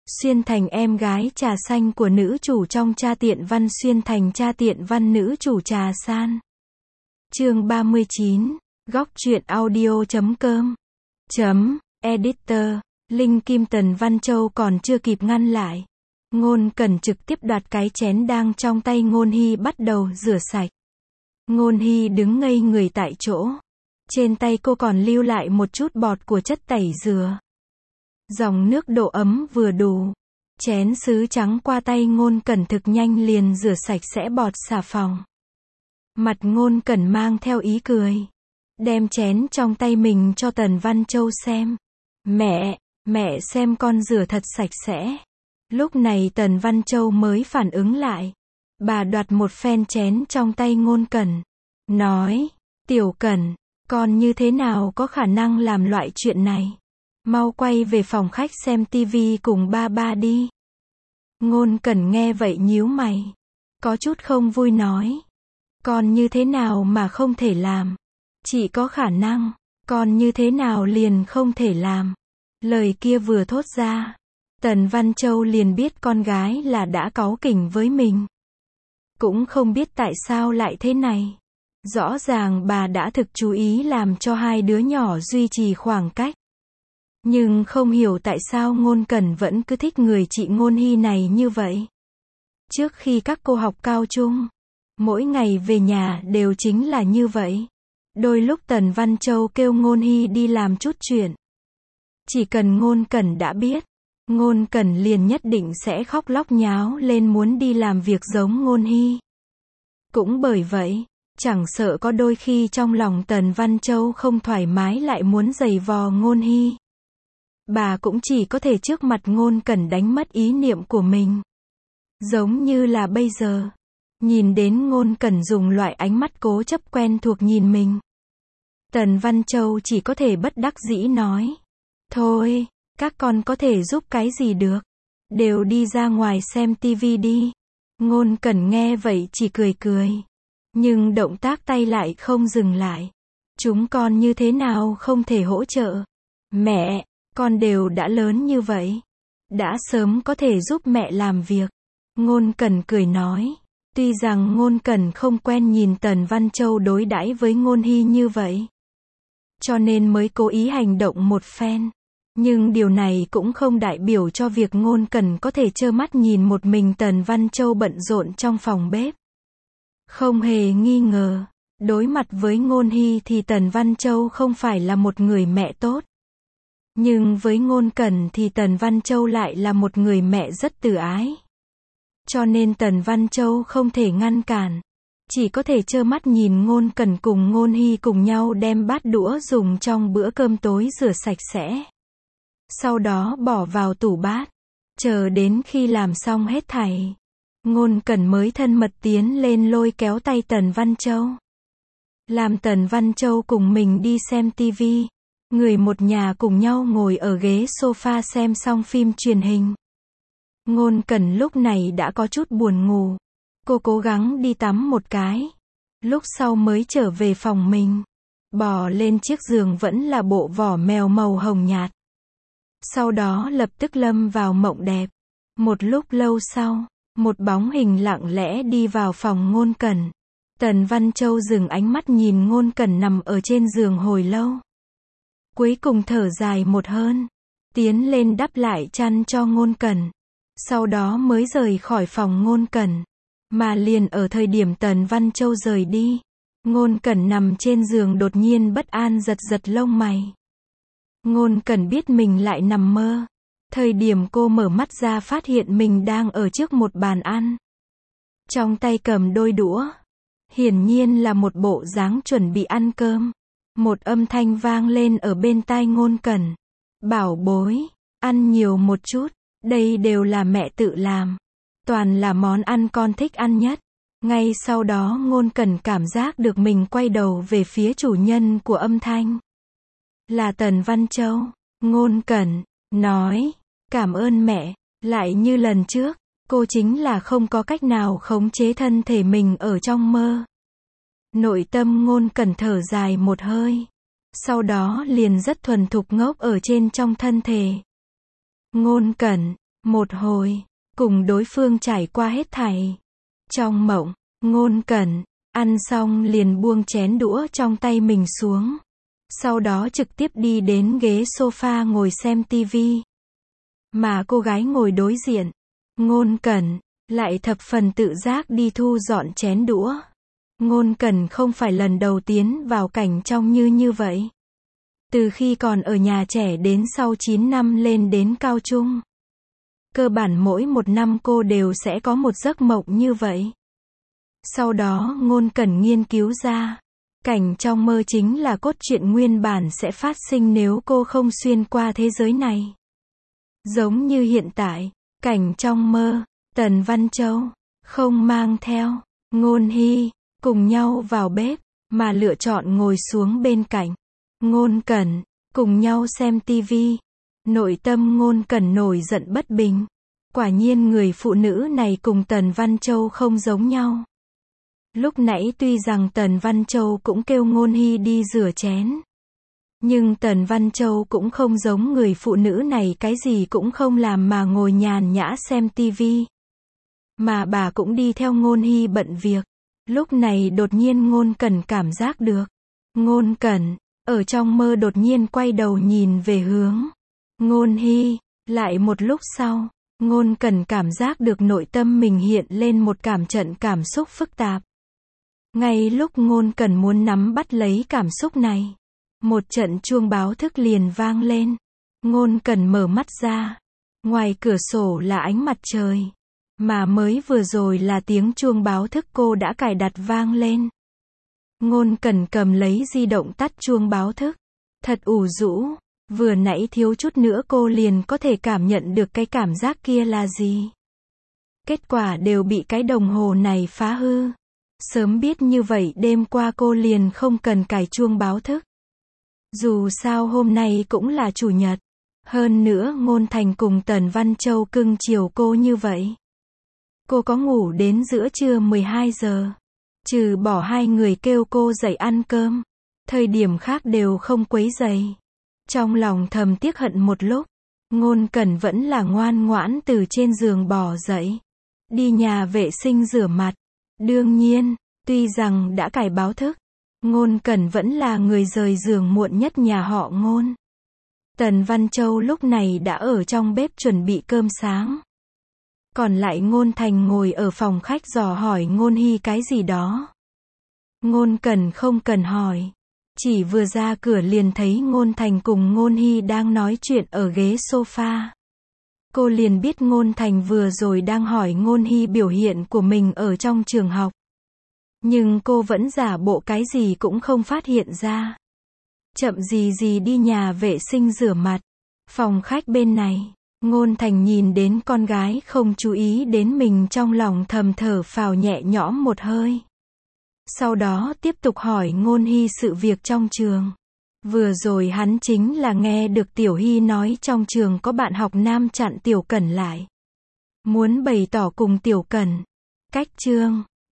Xuyên thành em gái trà xanh của nữ chủ trong Cha Tiện Văn. Xuyên thành cha tiện văn nữ chủ trà san. Chương 39, góc truyện audio.com. Editor, Linh Kim. Tần Văn Châu còn chưa kịp ngăn lại. Ngôn Cẩn trực tiếp đoạt cái chén đang trong tay Ngôn Hy bắt đầu rửa sạch. Ngôn Hy đứng ngây người tại chỗ. Trên tay cô còn lưu lại một chút bọt của chất tẩy dừa. Dòng nước độ ấm vừa đủ. Chén sứ trắng qua tay Ngôn Cẩn thực nhanh liền rửa sạch sẽ bọt xà phòng. Mặt Ngôn Cẩn mang theo ý cười. Đem chén trong tay mình cho Tần Văn Châu xem. Mẹ xem con rửa thật sạch sẽ. Lúc này Tần Văn Châu mới phản ứng lại. Bà đoạt một phen chén trong tay Ngôn Cẩn. Nói, Tiểu Cẩn, con như thế nào có khả năng làm loại chuyện này. Mau quay về phòng khách xem tivi cùng ba đi. Ngôn Cẩn nghe vậy nhíu mày. Có chút không vui nói. Con như thế nào mà không thể làm. Chỉ có khả năng. Con như thế nào liền không thể làm. Lời kia vừa thốt ra. Tần Văn Châu liền biết con gái là đã cáu kỉnh với mình. Cũng không biết tại sao lại thế này. Rõ ràng bà đã thực chú ý làm cho hai đứa nhỏ duy trì khoảng cách. Nhưng không hiểu tại sao Ngôn Cẩn vẫn cứ thích người chị Ngôn Hy này như vậy. Trước khi các cô học cao trung, mỗi ngày về nhà đều chính là như vậy. Đôi lúc Tần Văn Châu kêu Ngôn Hy đi làm chút chuyện. Chỉ cần Ngôn Cẩn đã biết, Ngôn Cẩn liền nhất định sẽ khóc lóc nháo lên muốn đi làm việc giống Ngôn Hy. Cũng bởi vậy, chẳng sợ có đôi khi trong lòng Tần Văn Châu không thoải mái lại muốn giày vò Ngôn Hy. Bà cũng chỉ có thể trước mặt Ngôn Cẩn đánh mất ý niệm của mình. Giống như là bây giờ. Nhìn đến Ngôn Cẩn dùng loại ánh mắt cố chấp quen thuộc nhìn mình. Tần Văn Châu chỉ có thể bất đắc dĩ nói. Thôi, các con có thể giúp cái gì được. Đều đi ra ngoài xem tivi đi. Ngôn Cẩn nghe vậy chỉ cười cười. Nhưng động tác tay lại không dừng lại. Chúng con như thế nào không thể hỗ trợ. Mẹ, con đều đã lớn như vậy. Đã sớm có thể giúp mẹ làm việc. Ngôn Cẩn cười nói. Tuy rằng Ngôn Cẩn không quen nhìn Tần Văn Châu đối đãi với Ngôn Hy như vậy. Cho nên mới cố ý hành động một phen. Nhưng điều này cũng không đại biểu cho việc Ngôn Cẩn có thể trơ mắt nhìn một mình Tần Văn Châu bận rộn trong phòng bếp. Không hề nghi ngờ, đối mặt với Ngôn Hy thì Tần Văn Châu không phải là một người mẹ tốt. Nhưng với Ngôn Cẩn thì Tần Văn Châu lại là một người mẹ rất từ ái. Cho nên Tần Văn Châu không thể ngăn cản. Chỉ có thể trơ mắt nhìn Ngôn Cẩn cùng Ngôn Hy cùng nhau đem bát đũa dùng trong bữa cơm tối rửa sạch sẽ. Sau đó bỏ vào tủ bát. Chờ đến khi làm xong hết thảy. Ngôn Cẩn mới thân mật tiến lên lôi kéo tay Tần Văn Châu. Làm Tần Văn Châu cùng mình đi xem tivi. Người một nhà cùng nhau ngồi ở ghế sofa xem xong phim truyền hình. Ngôn Cẩn lúc này đã có chút buồn ngủ. Cô cố gắng đi tắm một cái. Lúc sau mới trở về phòng mình. Bò lên chiếc giường vẫn là bộ vỏ mèo màu hồng nhạt. Sau đó lập tức lâm vào mộng đẹp. Một lúc lâu sau, một bóng hình lặng lẽ đi vào phòng Ngôn Cẩn. Tần Văn Châu dừng ánh mắt nhìn Ngôn Cẩn nằm ở trên giường hồi lâu. Cuối cùng thở dài một hơi. Tiến lên đắp lại chăn cho Ngôn Cẩn. Sau đó mới rời khỏi phòng Ngôn Cẩn. Mà liền ở thời điểm Tần Văn Châu rời đi. Ngôn Cẩn nằm trên giường đột nhiên bất an giật lông mày. Ngôn Cẩn biết mình lại nằm mơ. Thời điểm cô mở mắt ra phát hiện mình đang ở trước một bàn ăn. Trong tay cầm đôi đũa. Hiển nhiên là một bộ dáng chuẩn bị ăn cơm. Một âm thanh vang lên ở bên tai Ngôn Cẩn. Bảo bối, ăn nhiều một chút. Đây đều là mẹ tự làm. Toàn là món ăn con thích ăn nhất. Ngay sau đó Ngôn Cẩn cảm giác được mình quay đầu về phía chủ nhân của âm thanh. Là Tần Văn Châu. Ngôn Cẩn nói, cảm ơn mẹ. Lại như lần trước, cô chính là không có cách nào khống chế thân thể mình ở trong mơ. Nội tâm Ngôn Cẩn thở dài một hơi. Sau đó liền rất thuần thục ngốc ở trên trong thân thể. Ngôn Cẩn, Một hồi, cùng đối phương trải qua hết thảy. Trong mộng, Ngôn Cẩn, ăn xong liền buông chén đũa trong tay mình xuống. Sau đó trực tiếp đi đến ghế sofa ngồi xem tivi. Mà cô gái ngồi đối diện, Ngôn Cẩn, lại thập phần tự giác đi thu dọn chén đũa. Ngôn Cẩn không phải lần đầu tiến vào cảnh trong như vậy. Từ khi còn ở nhà trẻ đến sau 9 năm lên đến cao trung. Cơ bản mỗi một năm cô đều sẽ có một giấc mộng như vậy. Sau đó Ngôn Cẩn nghiên cứu ra, cảnh trong mơ chính là cốt truyện nguyên bản sẽ phát sinh nếu cô không xuyên qua thế giới này. Giống như hiện tại, cảnh trong mơ, Tần Văn Châu, không mang theo, Ngôn Hy, cùng nhau vào bếp, mà lựa chọn ngồi xuống bên cạnh. Ngôn Cẩn, cùng nhau xem tivi. Nội tâm Ngôn Cẩn nổi giận bất bình. Quả nhiên người phụ nữ này cùng Tần Văn Châu không giống nhau. Lúc nãy tuy rằng Tần Văn Châu cũng kêu Ngôn Hy đi rửa chén. Nhưng Tần Văn Châu cũng không giống người phụ nữ này cái gì cũng không làm mà ngồi nhàn nhã xem tivi. Mà bà cũng đi theo Ngôn Hy bận việc. Lúc này đột nhiên Ngôn Cẩn cảm giác được. Ngôn Cẩn, ở trong mơ đột nhiên quay đầu nhìn về hướng Ngôn Hy. Lại một lúc sau, Ngôn Cẩn cảm giác được nội tâm mình hiện lên một trận cảm xúc phức tạp. Ngay lúc Ngôn Cẩn muốn nắm bắt lấy cảm xúc này, một trận chuông báo thức liền vang lên. Ngôn Cẩn mở mắt ra. Ngoài cửa sổ là ánh mặt trời. Mà mới vừa rồi là tiếng chuông báo thức cô đã cài đặt vang lên. Ngôn Cẩn cầm lấy di động tắt chuông báo thức. Thật ủ rũ, vừa nãy thiếu chút nữa cô liền có thể cảm nhận được cái cảm giác kia là gì. Kết quả đều bị cái đồng hồ này phá hư. Sớm biết như vậy đêm qua cô liền không cần cài chuông báo thức. Dù sao hôm nay cũng là chủ nhật. Hơn nữa Ngôn Thành cùng Tần Văn Châu cưng chiều cô như vậy. Cô có ngủ đến giữa trưa 12 giờ. Trừ bỏ hai người kêu cô dậy ăn cơm. Thời điểm khác đều không quấy rầy. Trong lòng thầm tiếc hận một lúc. Ngôn Cẩn vẫn là ngoan ngoãn từ trên giường bò dậy. Đi nhà vệ sinh rửa mặt. Đương nhiên, tuy rằng đã cài báo thức. Ngôn Cẩn vẫn là người rời giường muộn nhất nhà họ Ngôn. Tần Văn Châu lúc này đã ở trong bếp chuẩn bị cơm sáng. Còn lại Ngôn Thành ngồi ở phòng khách dò hỏi Ngôn Hy cái gì đó. Ngôn Cẩn không cần hỏi. Chỉ vừa ra cửa liền thấy Ngôn Thành cùng Ngôn Hy đang nói chuyện ở ghế sofa. Cô liền biết Ngôn Thành vừa rồi đang hỏi Ngôn Hy biểu hiện của mình ở trong trường học. Nhưng cô vẫn giả bộ cái gì cũng không phát hiện ra. Chậm gì đi nhà vệ sinh rửa mặt. Phòng khách bên này, Ngôn Thành nhìn đến con gái không chú ý đến mình trong lòng thầm thở phào nhẹ nhõm một hơi. Sau đó tiếp tục hỏi Ngôn Hy sự việc trong trường. Vừa rồi hắn chính là nghe được Tiểu Hy nói trong trường có bạn học nam chặn Tiểu Cẩn lại. Muốn bày tỏ cùng Tiểu Cẩn. Cách chương